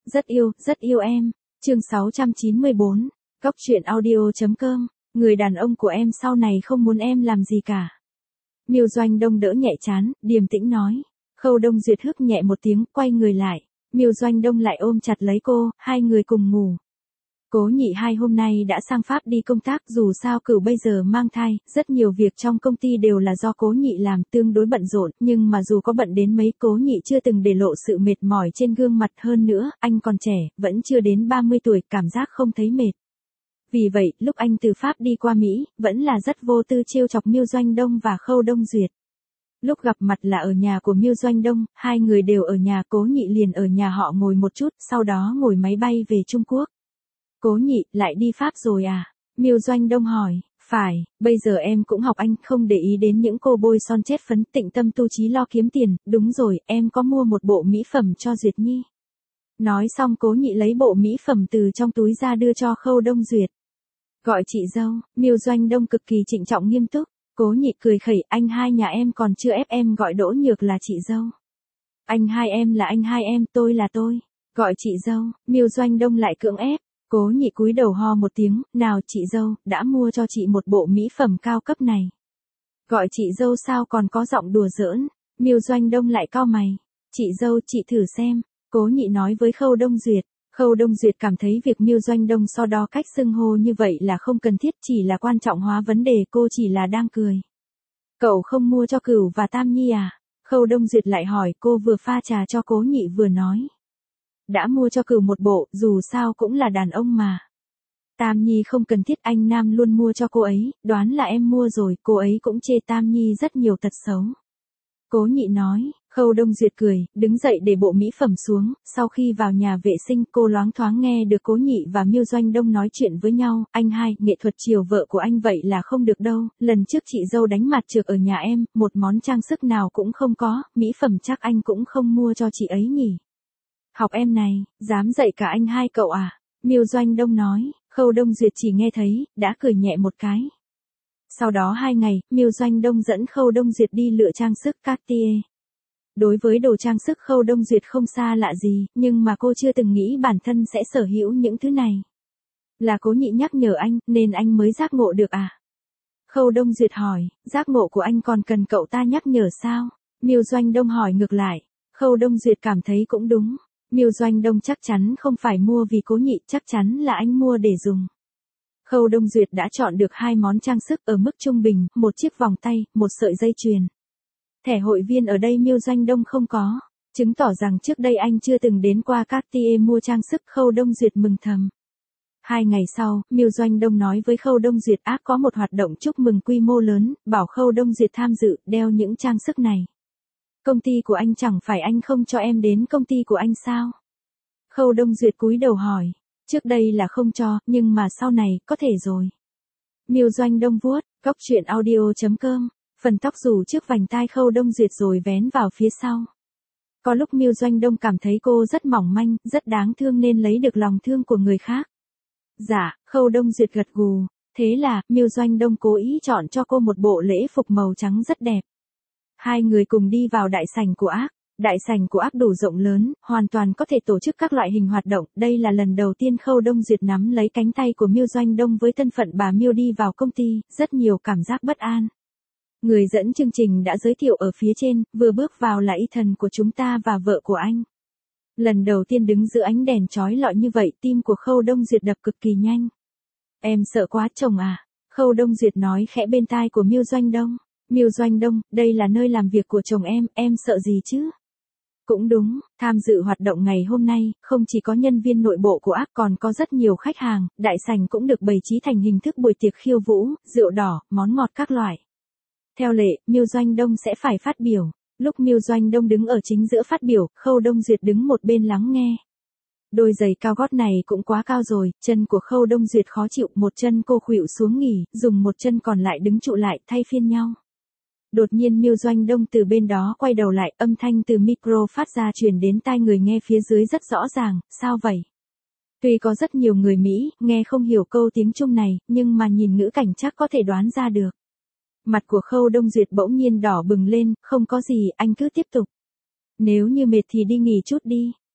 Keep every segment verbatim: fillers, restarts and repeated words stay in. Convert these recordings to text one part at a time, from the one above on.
Rất yêu, rất yêu em. Chương sáu trăm chín mươi bốn. Góc truyện audio.com. Người đàn ông của em sau này không muốn em làm gì cả. Miêu Doanh Đông đỡ nhẹ trán, điềm tĩnh nói. Khâu Đông Duyệt hức nhẹ một tiếng, quay người lại. Miêu Doanh Đông lại ôm chặt lấy cô, hai người cùng ngủ. Cố Nhị hai hôm nay đã sang Pháp đi công tác, dù sao Cửu bây giờ mang thai, rất nhiều việc trong công ty đều là do Cố Nhị làm, tương đối bận rộn, nhưng mà dù có bận đến mấy, Cố Nhị chưa từng để lộ sự mệt mỏi trên gương mặt, hơn nữa, anh còn trẻ, vẫn chưa đến ba mươi tuổi, cảm giác không thấy mệt. Vì vậy, lúc anh từ Pháp đi qua Mỹ, vẫn là rất vô tư trêu chọc Miêu Doanh Đông và Khâu Đông Duyệt. Lúc gặp mặt là ở nhà của Miêu Doanh Đông, hai người đều ở nhà, Cố Nhị liền ở nhà họ ngồi một chút, sau đó ngồi máy bay về Trung Quốc. Cố Nhị, lại đi Pháp rồi à? Miêu Doanh Đông hỏi. Phải, bây giờ em cũng học anh, không để ý đến những cô bôi son chết phấn, tịnh tâm tu chí lo kiếm tiền. Đúng rồi, em có mua một bộ mỹ phẩm cho Duyệt Nhi. Nói xong Cố Nhị lấy bộ mỹ phẩm từ trong túi ra đưa cho Khâu Đông Duyệt. Gọi chị dâu. Miêu Doanh Đông cực kỳ trịnh trọng nghiêm túc. Cố Nhị cười khẩy, anh hai nhà em còn chưa ép em gọi Đỗ Nhược là chị dâu. Anh hai em là anh hai em, tôi là tôi. Gọi chị dâu. Miêu Doanh Đông lại cưỡng ép. Cố Nhị cúi đầu ho một tiếng, nào chị dâu, đã mua cho chị một bộ mỹ phẩm cao cấp này. Gọi chị dâu sao còn có giọng đùa giỡn. Miêu Doanh Đông lại cau mày. Chị dâu, chị thử xem. Cố Nhị nói với Khâu Đông Duyệt. Khâu Đông Duyệt cảm thấy việc Miêu Doanh Đông so đo cách xưng hô như vậy là không cần thiết, chỉ là quan trọng hóa vấn đề, cô chỉ là đang cười. Cậu không mua cho Cửu và Tam Nhi à? Khâu Đông Duyệt lại hỏi, cô vừa pha trà cho Cố Nhị vừa nói. Đã mua cho Cửu một bộ, dù sao cũng là đàn ông mà. Tam Nhi không cần thiết, anh Nam luôn mua cho cô ấy, đoán là em mua rồi, cô ấy cũng chê Tam Nhi rất nhiều tật xấu. Cố Nhị nói. Khâu Đông Duyệt cười, đứng dậy để bộ mỹ phẩm xuống, sau khi vào nhà vệ sinh cô loáng thoáng nghe được Cố Nhị và Miêu Doanh Đông nói chuyện với nhau, anh hai, nghệ thuật chiều vợ của anh vậy là không được đâu, lần trước chị dâu đánh mặt trược ở nhà em, một món trang sức nào cũng không có, mỹ phẩm chắc anh cũng không mua cho chị ấy nhỉ. Học em này, dám dạy cả anh hai cậu à? Miêu Doanh Đông nói. Khâu Đông Duyệt chỉ nghe thấy, đã cười nhẹ một cái. Sau đó hai ngày, Miêu Doanh Đông dẫn Khâu Đông Duyệt đi lựa trang sức Cartier. Đối với đồ trang sức Khâu Đông Duyệt không xa lạ gì, nhưng mà cô chưa từng nghĩ bản thân sẽ sở hữu những thứ này. Là Cố Nhị nhắc nhở anh, nên anh mới giác ngộ được à? Khâu Đông Duyệt hỏi, giác ngộ của anh còn cần cậu ta nhắc nhở sao? Miêu Doanh Đông hỏi ngược lại. Khâu Đông Duyệt cảm thấy cũng đúng. Miêu Doanh Đông chắc chắn không phải mua vì Cố Nhị, chắc chắn là anh mua để dùng. Khâu Đông Duyệt đã chọn được hai món trang sức ở mức trung bình, một chiếc vòng tay, một sợi dây chuyền. Thẻ hội viên ở đây Miêu Doanh Đông không có, chứng tỏ rằng trước đây anh chưa từng đến qua Cartier mua trang sức. Khâu Đông Duyệt mừng thầm. Hai ngày sau, Miêu Doanh Đông nói với Khâu Đông Duyệt ác có một hoạt động chúc mừng quy mô lớn, bảo Khâu Đông Duyệt tham dự, đeo những trang sức này. Công ty của anh chẳng phải anh không cho em đến công ty của anh sao? Khâu Đông Duyệt cúi đầu hỏi. Trước đây là không cho, nhưng mà sau này, có thể rồi. Miêu Doanh Đông vuốt, góc truyện audio.com. Phần tóc rủ trước vành tai Khâu Đông Duyệt rồi vén vào phía sau. Có lúc Miêu Doanh Đông cảm thấy cô rất mỏng manh, rất đáng thương nên lấy được lòng thương của người khác. Dạ, Khâu Đông Duyệt gật gù. Thế là, Miêu Doanh Đông cố ý chọn cho cô một bộ lễ phục màu trắng rất đẹp. Hai người cùng đi vào đại sảnh của ác. Đại sảnh của ác đủ rộng lớn, hoàn toàn có thể tổ chức các loại hình hoạt động. Đây là lần đầu tiên Khâu Đông Duyệt nắm lấy cánh tay của Miêu Doanh Đông với thân phận bà Miêu đi vào công ty, rất nhiều cảm giác bất an. Người dẫn chương trình đã giới thiệu ở phía trên, vừa bước vào là Ethan của chúng ta và vợ của anh. Lần đầu tiên đứng giữa ánh đèn chói lọi như vậy, tim của Khâu Đông Duyệt đập cực kỳ nhanh. Em sợ quá chồng à? Khâu Đông Duyệt nói khẽ bên tai của Miêu Doanh Đông. Miêu Doanh Đông, đây là nơi làm việc của chồng em, em sợ gì chứ? Cũng đúng, tham dự hoạt động ngày hôm nay, không chỉ có nhân viên nội bộ của ác còn có rất nhiều khách hàng, đại sảnh cũng được bày trí thành hình thức buổi tiệc khiêu vũ, rượu đỏ, món ngọt các loại. Theo lệ, Miêu Doanh Đông sẽ phải phát biểu. Lúc Miêu Doanh Đông đứng ở chính giữa phát biểu, Khâu Đông Duyệt đứng một bên lắng nghe. Đôi giày cao gót này cũng quá cao rồi, chân của Khâu Đông Duyệt khó chịu, một chân cô khuỵu xuống nghỉ, dùng một chân còn lại đứng trụ lại, thay phiên nhau. Đột nhiên Miêu Doanh Đông từ bên đó quay đầu lại, âm thanh từ micro phát ra truyền đến tai người nghe phía dưới rất rõ ràng, sao vậy? Tuy có rất nhiều người Mỹ, nghe không hiểu câu tiếng Trung này, nhưng mà nhìn ngữ cảnh chắc có thể đoán ra được. Mặt của Khâu Đông Duyệt bỗng nhiên đỏ bừng lên, không có gì, anh cứ tiếp tục. Nếu như mệt thì đi nghỉ chút đi.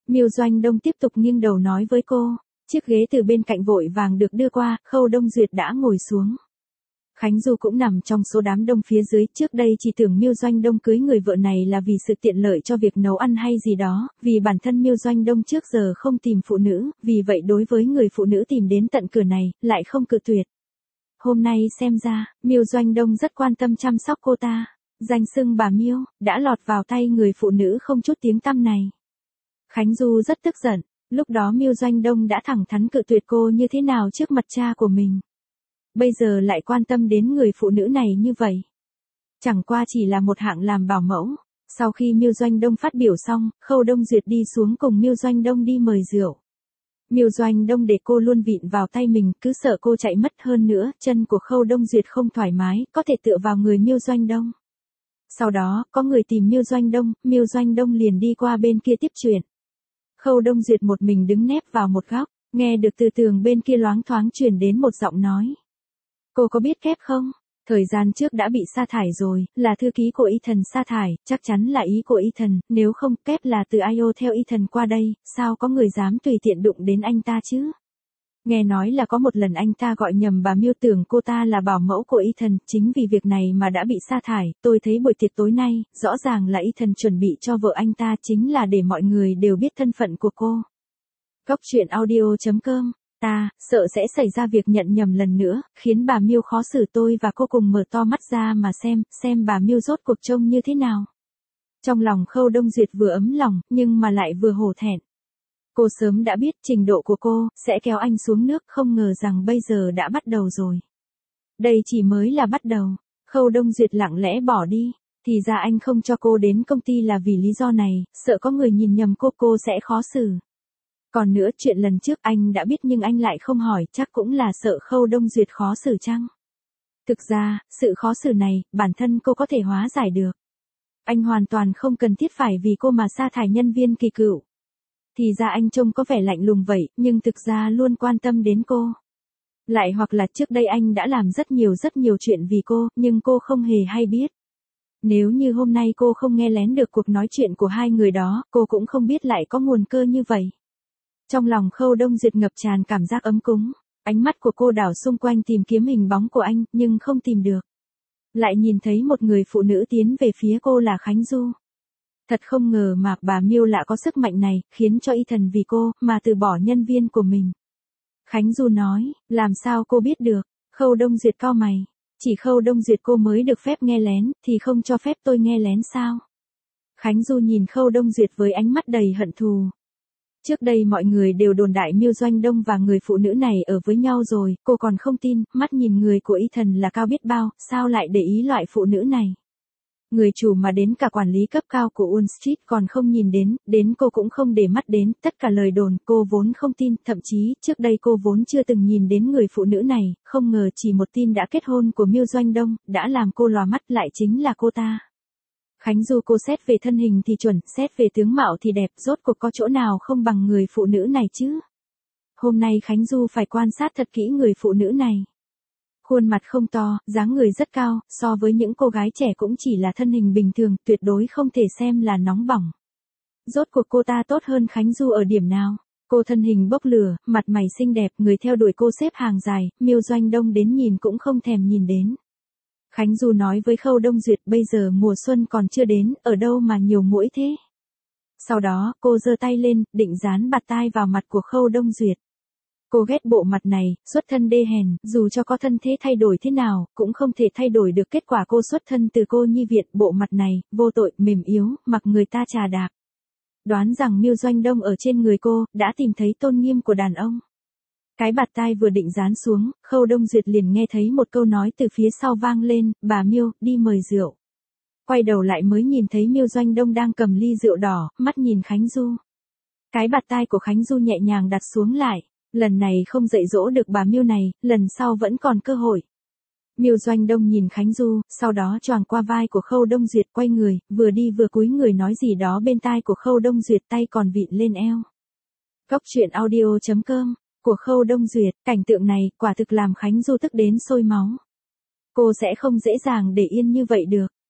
Miêu Doanh Đông tiếp tục nghiêng đầu nói với cô. Chiếc ghế từ bên cạnh vội vàng được đưa qua, Khâu Đông Duyệt đã ngồi xuống. Khánh Du cũng nằm trong số đám đông phía dưới, trước đây chỉ tưởng Miêu Doanh Đông cưới người vợ này là vì sự tiện lợi cho việc nấu ăn hay gì đó, vì bản thân Miêu Doanh Đông trước giờ không tìm phụ nữ, vì vậy đối với người phụ nữ tìm đến tận cửa này, lại không cự tuyệt. Hôm nay xem ra, Miêu Doanh Đông rất quan tâm chăm sóc cô ta. Danh xưng bà Miêu, đã lọt vào tay người phụ nữ không chút tiếng tăm này. Khánh Du rất tức giận, lúc đó Miêu Doanh Đông đã thẳng thắn cự tuyệt cô như thế nào trước mặt cha của mình. Bây giờ lại quan tâm đến người phụ nữ này như vậy. Chẳng qua chỉ là một hạng làm bảo mẫu. Sau khi Miêu Doanh Đông phát biểu xong, Khâu Đông Duyệt đi xuống cùng Miêu Doanh Đông đi mời rượu. Miêu Doanh Đông để cô luôn vịn vào tay mình, cứ sợ cô chạy mất, hơn nữa, chân của Khâu Đông Duyệt không thoải mái, có thể tựa vào người Miêu Doanh Đông. Sau đó, có người tìm Miêu Doanh Đông, Miêu Doanh Đông liền đi qua bên kia tiếp chuyện. Khâu Đông Duyệt một mình đứng nép vào một góc, nghe được từ tường bên kia loáng thoáng truyền đến một giọng nói. Cô có biết Kép không? Thời gian trước đã bị sa thải rồi, là thư ký của Ethan sa thải, chắc chắn là ý của Ethan, nếu không Kép là từ i o theo Ethan qua đây, sao có người dám tùy tiện đụng đến anh ta chứ? Nghe nói là có một lần anh ta gọi nhầm bà Miêu, tưởng cô ta là bảo mẫu của Ethan, chính vì việc này mà đã bị sa thải. Tôi thấy buổi tiệc tối nay, rõ ràng là Ethan chuẩn bị cho vợ anh ta, chính là để mọi người đều biết thân phận của cô. Góc truyện audio chấm com. Ta, sợ sẽ xảy ra việc nhận nhầm lần nữa, khiến bà Miêu khó xử, tôi và cô cùng mở to mắt ra mà xem, xem bà Miêu rốt cuộc trông như thế nào. Trong lòng Khâu Đông Duyệt vừa ấm lòng, nhưng mà lại vừa hổ thẹn. Cô sớm đã biết trình độ của cô, sẽ kéo anh xuống nước, không ngờ rằng bây giờ đã bắt đầu rồi. Đây chỉ mới là bắt đầu. Khâu Đông Duyệt lặng lẽ bỏ đi. Thì ra anh không cho cô đến công ty là vì lý do này, sợ có người nhìn nhầm cô, cô sẽ khó xử. Còn nữa, chuyện lần trước anh đã biết nhưng anh lại không hỏi, chắc cũng là sợ Khâu Đông Duyệt khó xử chăng? Thực ra, sự khó xử này, bản thân cô có thể hóa giải được. Anh hoàn toàn không cần thiết phải vì cô mà sa thải nhân viên kỳ cựu. Thì ra anh trông có vẻ lạnh lùng vậy, nhưng thực ra luôn quan tâm đến cô. Lại hoặc là trước đây anh đã làm rất nhiều rất nhiều chuyện vì cô, nhưng cô không hề hay biết. Nếu như hôm nay cô không nghe lén được cuộc nói chuyện của hai người đó, cô cũng không biết lại có nguồn cơ như vậy. Trong lòng Khâu Đông Duyệt ngập tràn cảm giác ấm cúng, ánh mắt của cô đảo xung quanh tìm kiếm hình bóng của anh, nhưng không tìm được. Lại nhìn thấy một người phụ nữ tiến về phía cô là Khánh Du. Thật không ngờ mà bà Miêu lại có sức mạnh này, khiến cho Ethan vì cô, mà từ bỏ nhân viên của mình. Khánh Du nói, làm sao cô biết được? Khâu Đông Duyệt cau mày. Chỉ Khâu Đông Duyệt cô mới được phép nghe lén, thì không cho phép tôi nghe lén sao? Khánh Du nhìn Khâu Đông Duyệt với ánh mắt đầy hận thù. Trước đây mọi người đều đồn đại Miêu Doanh Đông và người phụ nữ này ở với nhau rồi, cô còn không tin, mắt nhìn người của Ethan là cao biết bao, sao lại để ý loại phụ nữ này. Người chủ mà đến cả quản lý cấp cao của Wall Street còn không nhìn đến, đến cô cũng không để mắt đến, tất cả lời đồn cô vốn không tin, thậm chí trước đây cô vốn chưa từng nhìn đến người phụ nữ này, không ngờ chỉ một tin đã kết hôn của Miêu Doanh Đông, đã làm cô lòa mắt, lại chính là cô ta. Khánh Du, cô xét về thân hình thì chuẩn, xét về tướng mạo thì đẹp, rốt cuộc có chỗ nào không bằng người phụ nữ này chứ? Hôm nay Khánh Du phải quan sát thật kỹ người phụ nữ này. Khuôn mặt không to, dáng người rất cao, so với những cô gái trẻ cũng chỉ là thân hình bình thường, tuyệt đối không thể xem là nóng bỏng. Rốt cuộc cô ta tốt hơn Khánh Du ở điểm nào? Cô thân hình bốc lửa, mặt mày xinh đẹp, người theo đuổi cô xếp hàng dài, Miêu Doanh Đông đến nhìn cũng không thèm nhìn đến. Khánh Du nói với Khâu Đông Duyệt, bây giờ mùa xuân còn chưa đến, ở đâu mà nhiều muỗi thế? Sau đó, cô giơ tay lên, định dán bạt tai vào mặt của Khâu Đông Duyệt. Cô ghét bộ mặt này, xuất thân đê hèn, dù cho có thân thế thay đổi thế nào, cũng không thể thay đổi được kết quả cô xuất thân từ cô nhi viện, bộ mặt này, vô tội, mềm yếu, mặc người ta chà đạp. Đoán rằng Miêu Doanh Đông ở trên người cô, đã tìm thấy tôn nghiêm của đàn ông. Cái bạt tai vừa định dán xuống, Khâu Đông Duyệt liền nghe thấy một câu nói từ phía sau vang lên, bà Miêu, đi mời rượu. Quay đầu lại mới nhìn thấy Miêu Doanh Đông đang cầm ly rượu đỏ, mắt nhìn Khánh Du. Cái bạt tai của Khánh Du nhẹ nhàng đặt xuống lại. Lần này không dạy dỗ được bà Miêu này, lần sau vẫn còn cơ hội. Miêu Doanh Đông nhìn Khánh Du, sau đó choàng qua vai của Khâu Đông Duyệt, quay người, vừa đi vừa cúi người nói gì đó bên tai của Khâu Đông Duyệt, tay còn vịn lên eo. Góc truyện audio chấm com, của Khâu Đông Duyệt, cảnh tượng này quả thực làm Khánh Du tức đến sôi máu. Cô sẽ không dễ dàng để yên như vậy được.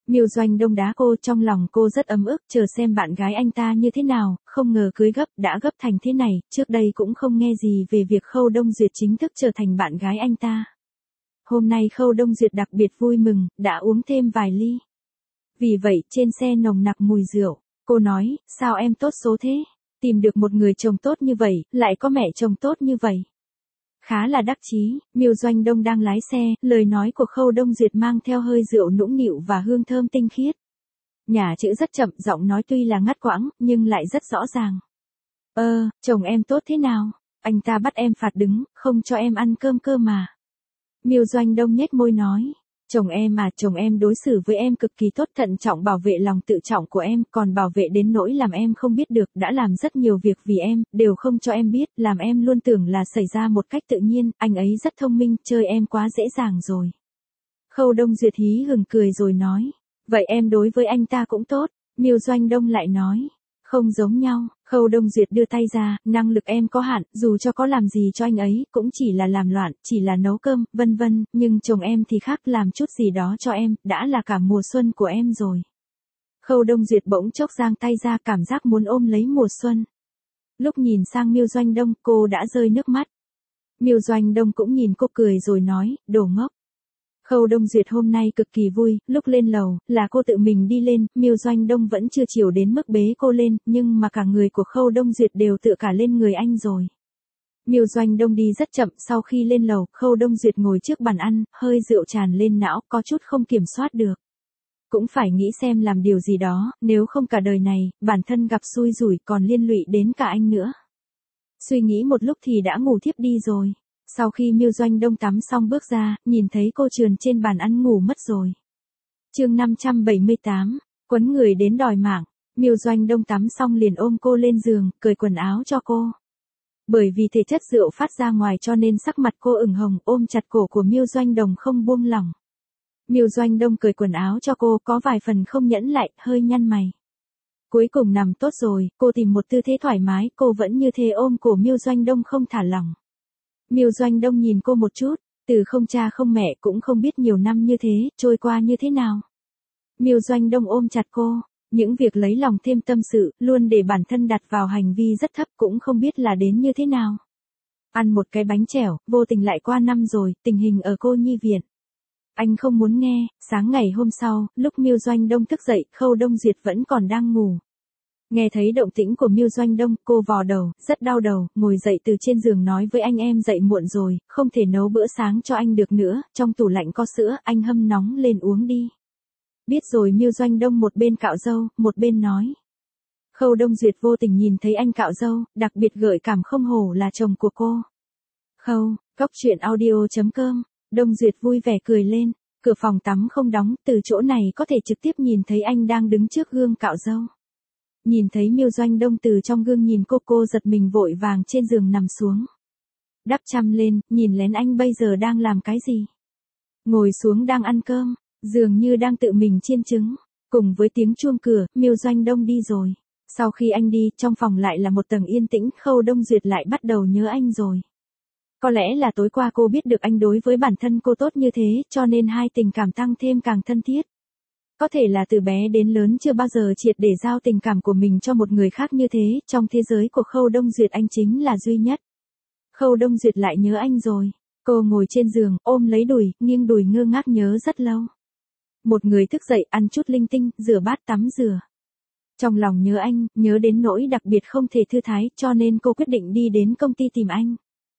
Miêu Doanh Đông đá cô, trong lòng cô rất ấm ức, chờ xem bạn gái anh ta như thế nào, không ngờ cưới gấp, đã gấp thành thế này, trước đây cũng không nghe gì về việc Khâu Đông Duyệt chính thức trở thành bạn gái anh ta. Hôm nay Khâu Đông Duyệt đặc biệt vui mừng, đã uống thêm vài ly. Vì vậy, trên xe nồng nặc mùi rượu, cô nói, sao em tốt số thế, tìm được một người chồng tốt như vậy, lại có mẹ chồng tốt như vậy. Khá là đắc chí, Miêu Doanh Đông đang lái xe, lời nói của Khâu Đông Duyệt mang theo hơi rượu nũng nịu và hương thơm tinh khiết. Nhả chữ rất chậm, giọng nói tuy là ngắt quãng, nhưng lại rất rõ ràng. Ơ, chồng em tốt thế nào? Anh ta bắt em phạt đứng, không cho em ăn cơm cơ mà. Miêu Doanh Đông nhếch môi nói. Chồng em à, chồng em đối xử với em cực kỳ tốt, thận trọng bảo vệ lòng tự trọng của em, còn bảo vệ đến nỗi làm em không biết được, đã làm rất nhiều việc vì em, đều không cho em biết, làm em luôn tưởng là xảy ra một cách tự nhiên, anh ấy rất thông minh, chơi em quá dễ dàng rồi. Khâu Đông Duyệt hí hửng cười rồi nói, vậy em đối với anh ta cũng tốt. Miêu Doanh Đông lại nói, không giống nhau. Khâu Đông Duyệt đưa tay ra, năng lực em có hạn, dù cho có làm gì cho anh ấy, cũng chỉ là làm loạn, chỉ là nấu cơm, vân vân, nhưng chồng em thì khác, làm chút gì đó cho em, đã là cả mùa xuân của em rồi. Khâu Đông Duyệt bỗng chốc giang tay ra, cảm giác muốn ôm lấy mùa xuân. Lúc nhìn sang Miêu Doanh Đông, cô đã rơi nước mắt. Miêu Doanh Đông cũng nhìn cô cười rồi nói, đồ ngốc. Khâu Đông Duyệt hôm nay cực kỳ vui, lúc lên lầu, là cô tự mình đi lên, Miêu Doanh Đông vẫn chưa chiều đến mức bế cô lên, nhưng mà cả người của Khâu Đông Duyệt đều tựa cả lên người anh rồi. Miêu Doanh Đông đi rất chậm, sau khi lên lầu, Khâu Đông Duyệt ngồi trước bàn ăn, hơi rượu tràn lên não, có chút không kiểm soát được. Cũng phải nghĩ xem làm điều gì đó, nếu không cả đời này, bản thân gặp xui rủi còn liên lụy đến cả anh nữa. Suy nghĩ một lúc thì đã ngủ thiếp đi rồi. Sau khi Miêu Doanh Đông tắm xong bước ra, nhìn thấy cô trườn trên bàn ăn ngủ mất rồi. Chương năm trăm bảy mươi tám, quấn người đến đòi mạng. Miêu Doanh Đông tắm xong liền ôm cô lên giường, cởi quần áo cho cô. Bởi vì thể chất rượu phát ra ngoài cho nên sắc mặt cô ửng hồng, ôm chặt cổ của Miêu Doanh Đông không buông lỏng. Miêu Doanh Đông cởi quần áo cho cô, có vài phần không nhẫn lại, hơi nhăn mày. Cuối cùng nằm tốt rồi, cô tìm một tư thế thoải mái, cô vẫn như thế ôm cổ Miêu Doanh Đông không thả lỏng. Miêu Doanh Đông nhìn cô một chút, từ không cha không mẹ cũng không biết nhiều năm như thế, trôi qua như thế nào. Miêu Doanh Đông ôm chặt cô, những việc lấy lòng thêm tâm sự, luôn để bản thân đặt vào hành vi rất thấp cũng không biết là đến như thế nào. Ăn một cái bánh chèo, vô tình lại qua năm rồi, tình hình ở cô nhi viện. Anh không muốn nghe, sáng ngày hôm sau, lúc Miêu Doanh Đông thức dậy, Khâu Đông Duyệt vẫn còn đang ngủ. Nghe thấy động tĩnh của Miêu Doanh Đông, cô vò đầu, rất đau đầu, ngồi dậy từ trên giường nói với anh em dậy muộn rồi, không thể nấu bữa sáng cho anh được nữa, trong tủ lạnh có sữa, anh hâm nóng lên uống đi. Biết rồi. Miêu Doanh Đông một bên cạo râu, một bên nói. Khâu Đông Duyệt vô tình nhìn thấy anh cạo râu, đặc biệt gợi cảm không hổ là chồng của cô. Khâu, Cóc Truyện Audio chấm com, Đông Duyệt vui vẻ cười lên, cửa phòng tắm không đóng, từ chỗ này có thể trực tiếp nhìn thấy anh đang đứng trước gương cạo râu. Nhìn thấy Miêu Doanh Đông từ trong gương nhìn cô, cô giật mình vội vàng trên giường nằm xuống. Đắp chăn lên, nhìn lén anh bây giờ đang làm cái gì. Ngồi xuống đang ăn cơm, dường như đang tự mình chiên trứng. Cùng với tiếng chuông cửa, Miêu Doanh Đông đi rồi. Sau khi anh đi, trong phòng lại là một tầng yên tĩnh, Khâu Đông Duyệt lại bắt đầu nhớ anh rồi. Có lẽ là tối qua cô biết được anh đối với bản thân cô tốt như thế, cho nên hai tình cảm tăng thêm càng thân thiết. Có thể là từ bé đến lớn chưa bao giờ triệt để giao tình cảm của mình cho một người khác như thế, trong thế giới của Khâu Đông Duyệt anh chính là duy nhất. Khâu Đông Duyệt lại nhớ anh rồi. Cô ngồi trên giường, ôm lấy đùi, nghiêng đùi ngơ ngác nhớ rất lâu. Một người thức dậy, ăn chút linh tinh, rửa bát tắm rửa. Trong lòng nhớ anh, nhớ đến nỗi đặc biệt không thể thư thái, cho nên cô quyết định đi đến công ty tìm anh.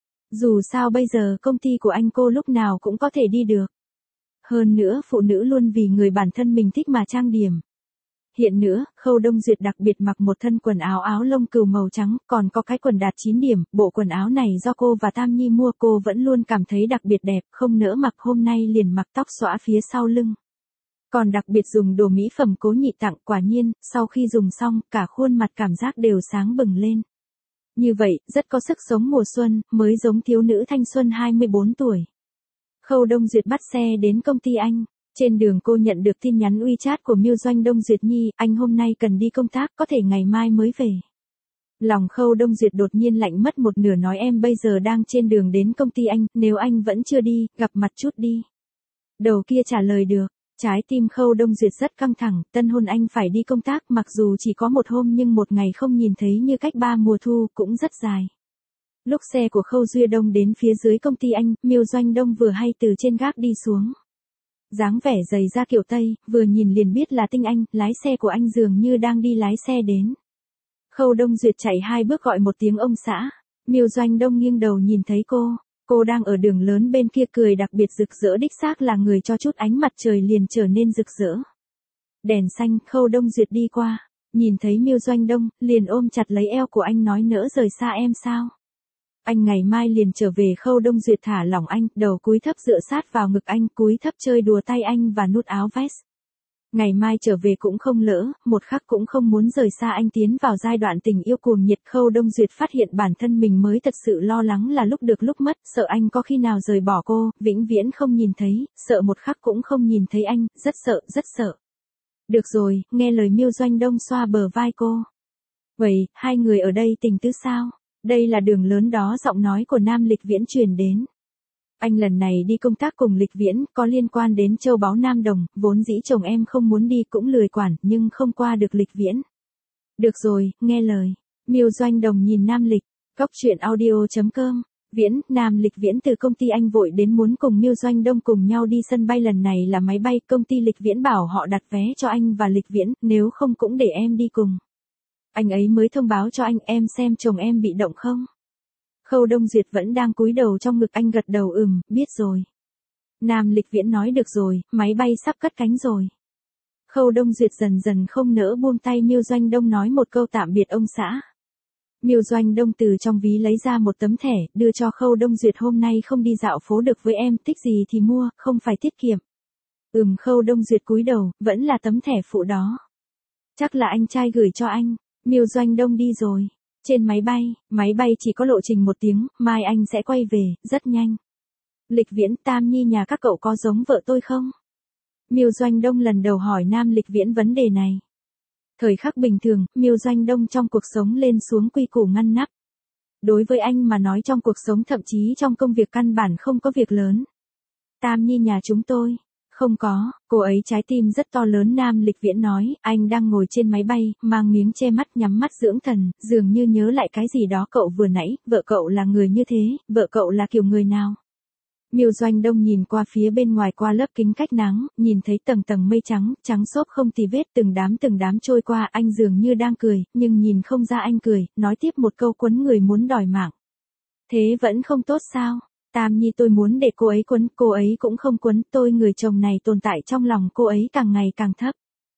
Dù sao bây giờ công ty của anh cô lúc nào cũng có thể đi được. Hơn nữa, phụ nữ luôn vì người bản thân mình thích mà trang điểm. Hiện nữa, Khâu Đông Duyệt đặc biệt mặc một thân quần áo áo lông cừu màu trắng, còn có cái quần đạt chín điểm, bộ quần áo này do cô và Tam Nhi mua, cô vẫn luôn cảm thấy đặc biệt đẹp, không nỡ mặc, hôm nay liền mặc tóc xõa phía sau lưng. Còn đặc biệt dùng đồ mỹ phẩm Cố Nhị tặng, quả nhiên, sau khi dùng xong, cả khuôn mặt cảm giác đều sáng bừng lên. Như vậy, rất có sức sống mùa xuân, mới giống thiếu nữ thanh xuân hai mươi bốn tuổi. Khâu Đông Duyệt bắt xe đến công ty anh. Trên đường cô nhận được tin nhắn WeChat của Miêu Doanh Đông Duyệt Nhi, anh hôm nay cần đi công tác, có thể ngày mai mới về. Lòng Khâu Đông Duyệt đột nhiên lạnh mất một nửa, nói em bây giờ đang trên đường đến công ty anh, nếu anh vẫn chưa đi, gặp mặt chút đi. Đầu kia trả lời được, Trái tim Khâu Đông Duyệt rất căng thẳng, tân hôn anh phải đi công tác mặc dù chỉ có một hôm nhưng một ngày không nhìn thấy như cách ba mùa thu cũng rất dài. Lúc xe của Khâu Duy Đông đến phía dưới công ty anh, Miêu Doanh Đông vừa hay từ trên gác đi xuống. Dáng vẻ dày da kiểu Tây, vừa nhìn liền biết là Tinh Anh, lái xe của anh dường như đang đi lái xe đến. Khâu Đông Duyệt chạy hai bước gọi một tiếng ông xã. Miêu Doanh Đông nghiêng đầu nhìn thấy cô. Cô đang ở đường lớn bên kia cười đặc biệt rực rỡ, đích xác là người cho chút ánh mặt trời liền trở nên rực rỡ. Đèn xanh, Khâu Đông Duyệt đi qua, nhìn thấy Miêu Doanh Đông, liền ôm chặt lấy eo của anh nói nỡ rời xa em sao? Anh ngày mai liền trở về. Khâu Đông Duyệt thả lỏng anh, đầu cúi thấp dựa sát vào ngực anh, cúi thấp chơi đùa tay anh và nút áo vest. Ngày mai trở về cũng không lỡ, một khắc cũng không muốn rời xa anh, tiến vào giai đoạn tình yêu cuồng nhiệt. Khâu Đông Duyệt phát hiện bản thân mình mới thật sự lo lắng là lúc được lúc mất, sợ anh có khi nào rời bỏ cô, vĩnh viễn không nhìn thấy, sợ một khắc cũng không nhìn thấy anh, rất sợ, rất sợ. Được rồi, nghe lời Miêu Doanh Đông xoa bờ vai cô. Vậy, hai người ở đây tình tứ sao? Đây là đường lớn đó, giọng nói của Nam Lịch Viễn truyền đến. Anh lần này đi công tác cùng Lịch Viễn, có liên quan đến châu báu Nam Đồng, vốn dĩ chồng em không muốn đi cũng lười quản, nhưng không qua được Lịch Viễn. Được rồi, nghe lời. Miêu Doanh Đồng nhìn Nam Lịch, Cóc truyện audio chấm com. Viễn, Nam Lịch Viễn từ công ty anh vội đến muốn cùng Miêu Doanh Đông cùng nhau đi sân bay, lần này là máy bay, công ty Lịch Viễn bảo họ đặt vé cho anh và Lịch Viễn, nếu không cũng để em đi cùng. Anh ấy mới thông báo cho anh, em xem chồng em bị động không? Khâu Đông Duyệt vẫn đang cúi đầu trong ngực anh, gật đầu ừm, biết rồi. Nam Lịch Viễn nói được rồi, máy bay sắp cất cánh rồi. Khâu Đông Duyệt dần dần không nỡ buông tay. Miêu Doanh Đông nói một câu tạm biệt ông xã. Miêu Doanh Đông từ trong ví lấy ra một tấm thẻ, đưa cho Khâu Đông Duyệt, hôm nay không đi dạo phố được với em, thích gì thì mua, không phải tiết kiệm. Ừm. Khâu Đông Duyệt cúi đầu, vẫn là tấm thẻ phụ đó. Chắc là anh trai gửi cho anh. Miêu Doanh Đông đi rồi. Trên máy bay, máy bay chỉ có lộ trình một tiếng, mai anh sẽ quay về, rất nhanh. Lịch Viễn, Tam Nhi nhà các cậu có giống vợ tôi không? Miêu Doanh Đông lần đầu hỏi Nam Lịch Viễn vấn đề này. Thời khắc bình thường, Miêu Doanh Đông trong cuộc sống lên xuống quy củ ngăn nắp. Đối với anh mà nói, trong cuộc sống thậm chí trong công việc căn bản không có việc lớn. Tam Nhi nhà chúng tôi. Không có, cô ấy trái tim rất to lớn. Nam Lịch Viễn nói, anh đang ngồi trên máy bay, mang miếng che mắt, nhắm mắt dưỡng thần, dường như nhớ lại cái gì đó cậu vừa nãy, vợ cậu là người như thế, vợ cậu là kiểu người nào? Miêu Doanh Đông nhìn qua phía bên ngoài qua lớp kính cách nắng, nhìn thấy tầng tầng mây trắng, trắng xốp không tì vết, từng đám từng đám trôi qua, anh dường như đang cười, nhưng nhìn không ra anh cười, nói tiếp một câu quấn người muốn đòi mạng. Thế vẫn không tốt sao? Tam Nhi tôi muốn để cô ấy quấn, cô ấy cũng không quấn, tôi người chồng này tồn tại trong lòng cô ấy càng ngày càng thấp.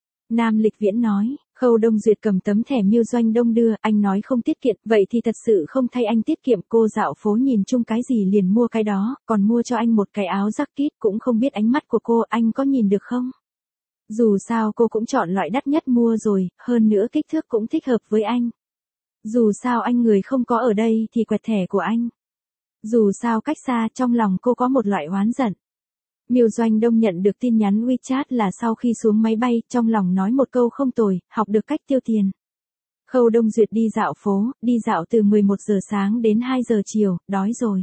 Nam Lịch Viễn nói. Khâu Đông Duyệt cầm tấm thẻ Miêu Doanh Đông đưa, anh nói không tiết kiệm, vậy thì thật sự không thay anh tiết kiệm. Cô dạo phố nhìn chung cái gì liền mua cái đó, còn mua cho anh một cái áo jacket, cũng không biết ánh mắt của cô, anh có nhìn được không? Dù sao cô cũng chọn loại đắt nhất mua rồi, hơn nữa kích thước cũng thích hợp với anh. Dù sao anh người không có ở đây thì quẹt thẻ của anh. Dù sao cách xa, trong lòng cô có một loại oán giận. Miêu Doanh Đông nhận được tin nhắn WeChat là sau khi xuống máy bay, trong lòng nói một câu không tồi, học được cách tiêu tiền. Khâu Đông Duyệt đi dạo phố, đi dạo từ mười một giờ sáng đến hai giờ chiều, đói rồi.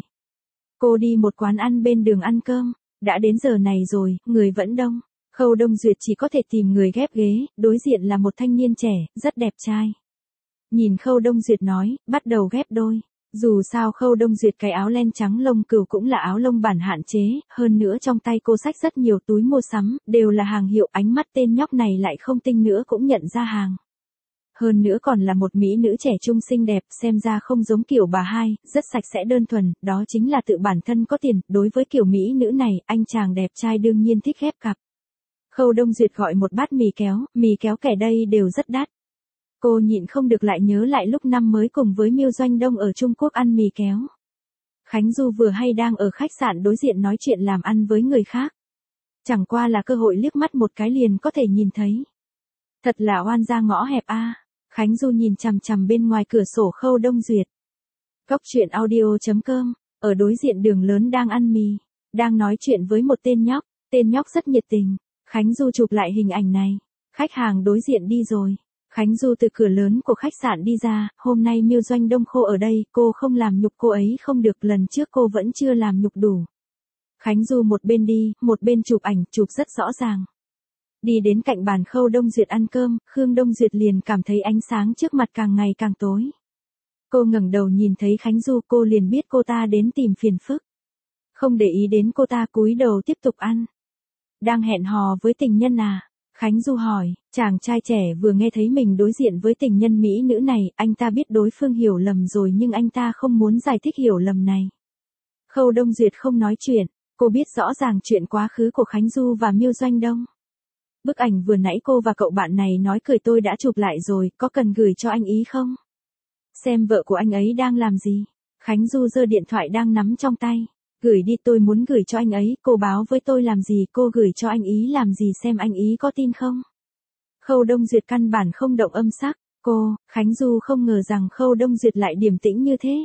Cô đi một quán ăn bên đường ăn cơm, đã đến giờ này rồi, người vẫn đông. Khâu Đông Duyệt chỉ có thể tìm người ghép ghế, đối diện là một thanh niên trẻ, rất đẹp trai. Nhìn Khâu Đông Duyệt nói, bắt đầu ghép đôi. Dù sao Khâu Đông Duyệt cái áo len trắng lông cừu cũng là áo lông bản hạn chế, hơn nữa trong tay cô xách rất nhiều túi mua sắm, đều là hàng hiệu, ánh mắt tên nhóc này lại không tinh nữa cũng nhận ra hàng. Hơn nữa còn là một mỹ nữ trẻ trung xinh đẹp, xem ra không giống kiểu bà hai, rất sạch sẽ đơn thuần, đó chính là tự bản thân có tiền, đối với kiểu mỹ nữ này, anh chàng đẹp trai đương nhiên thích ghép cặp. Khâu Đông Duyệt gọi một bát mì kéo, mì kéo kẻ đây đều rất đắt. Cô nhịn không được lại nhớ lại lúc năm mới cùng với Miêu Doanh Đông ở Trung Quốc ăn mì kéo. Khánh Du vừa hay đang ở khách sạn đối diện nói chuyện làm ăn với người khác. Chẳng qua là cơ hội liếc mắt một cái liền có thể nhìn thấy. Thật là oan gia ngõ hẹp a. À. Khánh Du nhìn chằm chằm bên ngoài cửa sổ Khâu Đông Duyệt. Cóc truyện audio chấm com, ở đối diện đường lớn đang ăn mì, đang nói chuyện với một tên nhóc, tên nhóc rất nhiệt tình. Khánh Du chụp lại hình ảnh này. Khách hàng đối diện đi rồi. Khánh Du từ cửa lớn của khách sạn đi ra, hôm nay Miêu Doanh Đông khô ở đây, cô không làm nhục cô ấy không được, lần trước cô vẫn chưa làm nhục đủ. Khánh Du một bên đi, một bên chụp ảnh, chụp rất rõ ràng. Đi đến cạnh bàn Khâu Đông Duyệt ăn cơm, Khương Đông Duyệt liền cảm thấy ánh sáng trước mặt càng ngày càng tối. Cô ngẩng đầu nhìn thấy Khánh Du, cô liền biết cô ta đến tìm phiền phức. Không để ý đến cô ta, cúi đầu tiếp tục ăn. Đang hẹn hò với tình nhân à? Khánh Du hỏi. Chàng trai trẻ vừa nghe thấy mình đối diện với tình nhân mỹ nữ này, anh ta biết đối phương hiểu lầm rồi nhưng anh ta không muốn giải thích hiểu lầm này. Khâu Đông Duyệt không nói chuyện, cô biết rõ ràng chuyện quá khứ của Khánh Du và Miêu Doanh Đông. Bức ảnh vừa nãy cô và cậu bạn này nói cười tôi đã chụp lại rồi, có cần gửi cho anh ý không? Xem vợ của anh ấy đang làm gì? Khánh Du giơ điện thoại đang nắm trong tay. Gửi đi, tôi muốn gửi cho anh ấy, cô báo với tôi làm gì, cô gửi cho anh ý làm gì xem anh ý có tin không? Khâu Đông Duyệt căn bản không động âm sắc, cô, Khánh Du không ngờ rằng Khâu Đông Duyệt lại điềm tĩnh như thế.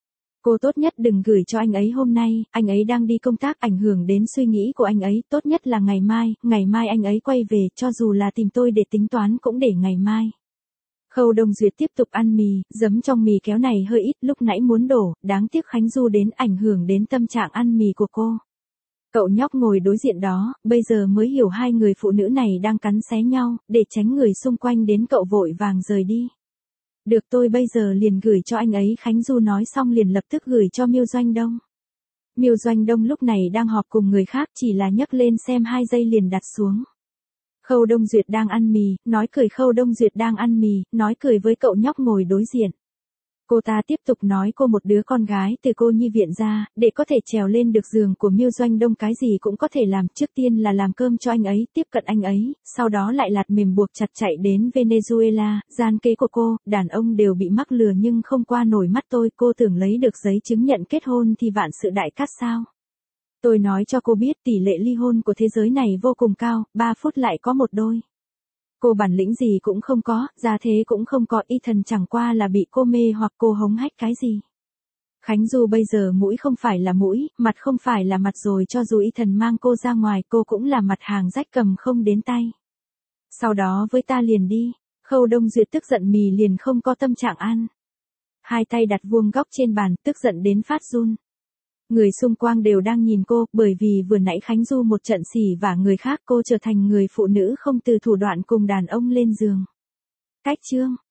Cô tốt nhất đừng gửi cho anh ấy hôm nay, anh ấy đang đi công tác ảnh hưởng đến suy nghĩ của anh ấy, tốt nhất là ngày mai, ngày mai anh ấy quay về, cho dù là tìm tôi để tính toán cũng để ngày mai. Khâu Đông Duyệt tiếp tục ăn mì, giấm trong mì kéo này hơi ít, lúc nãy muốn đổ, đáng tiếc Khánh Du đến ảnh hưởng đến tâm trạng ăn mì của cô. Cậu nhóc ngồi đối diện đó, bây giờ mới hiểu hai người phụ nữ này đang cắn xé nhau, để tránh người xung quanh đến cậu vội vàng rời đi. Được, tôi bây giờ liền gửi cho anh ấy, Khánh Du nói xong liền lập tức gửi cho Miêu Doanh Đông. Miêu Doanh Đông lúc này đang họp cùng người khác, chỉ là nhấc lên xem hai giây liền đặt xuống. Khâu Đông Duyệt đang ăn mì, nói cười. Khâu Đông Duyệt đang ăn mì, nói cười với cậu nhóc ngồi đối diện. Cô ta tiếp tục nói cô một đứa con gái từ cô nhi viện ra, để có thể trèo lên được giường của Miêu Doanh Đông cái gì cũng có thể làm, trước tiên là làm cơm cho anh ấy, tiếp cận anh ấy, sau đó lại lạt mềm buộc chặt chạy đến Venezuela, gian kế của cô, đàn ông đều bị mắc lừa nhưng không qua nổi mắt tôi, cô tưởng lấy được giấy chứng nhận kết hôn thì vạn sự đại cát sao. Tôi nói cho cô biết tỷ lệ ly hôn của thế giới này vô cùng cao, ba phút lại có một đôi. Cô bản lĩnh gì cũng không có, gia thế cũng không có, Ethan chẳng qua là bị cô mê hoặc cô hống hách cái gì. Khánh Du bây giờ mũi không phải là mũi, mặt không phải là mặt rồi, cho dù Ethan mang cô ra ngoài cô cũng là mặt hàng rách cầm không đến tay. Sau đó với ta liền đi, Khâu Đông Duyệt tức giận mì liền không có tâm trạng ăn. Hai tay đặt vuông góc trên bàn, tức giận đến phát run. Người xung quanh đều đang nhìn cô, bởi vì vừa nãy Khánh Du một trận xỉ vả người khác, cô trở thành người phụ nữ không từ thủ đoạn cùng đàn ông lên giường. Cách chương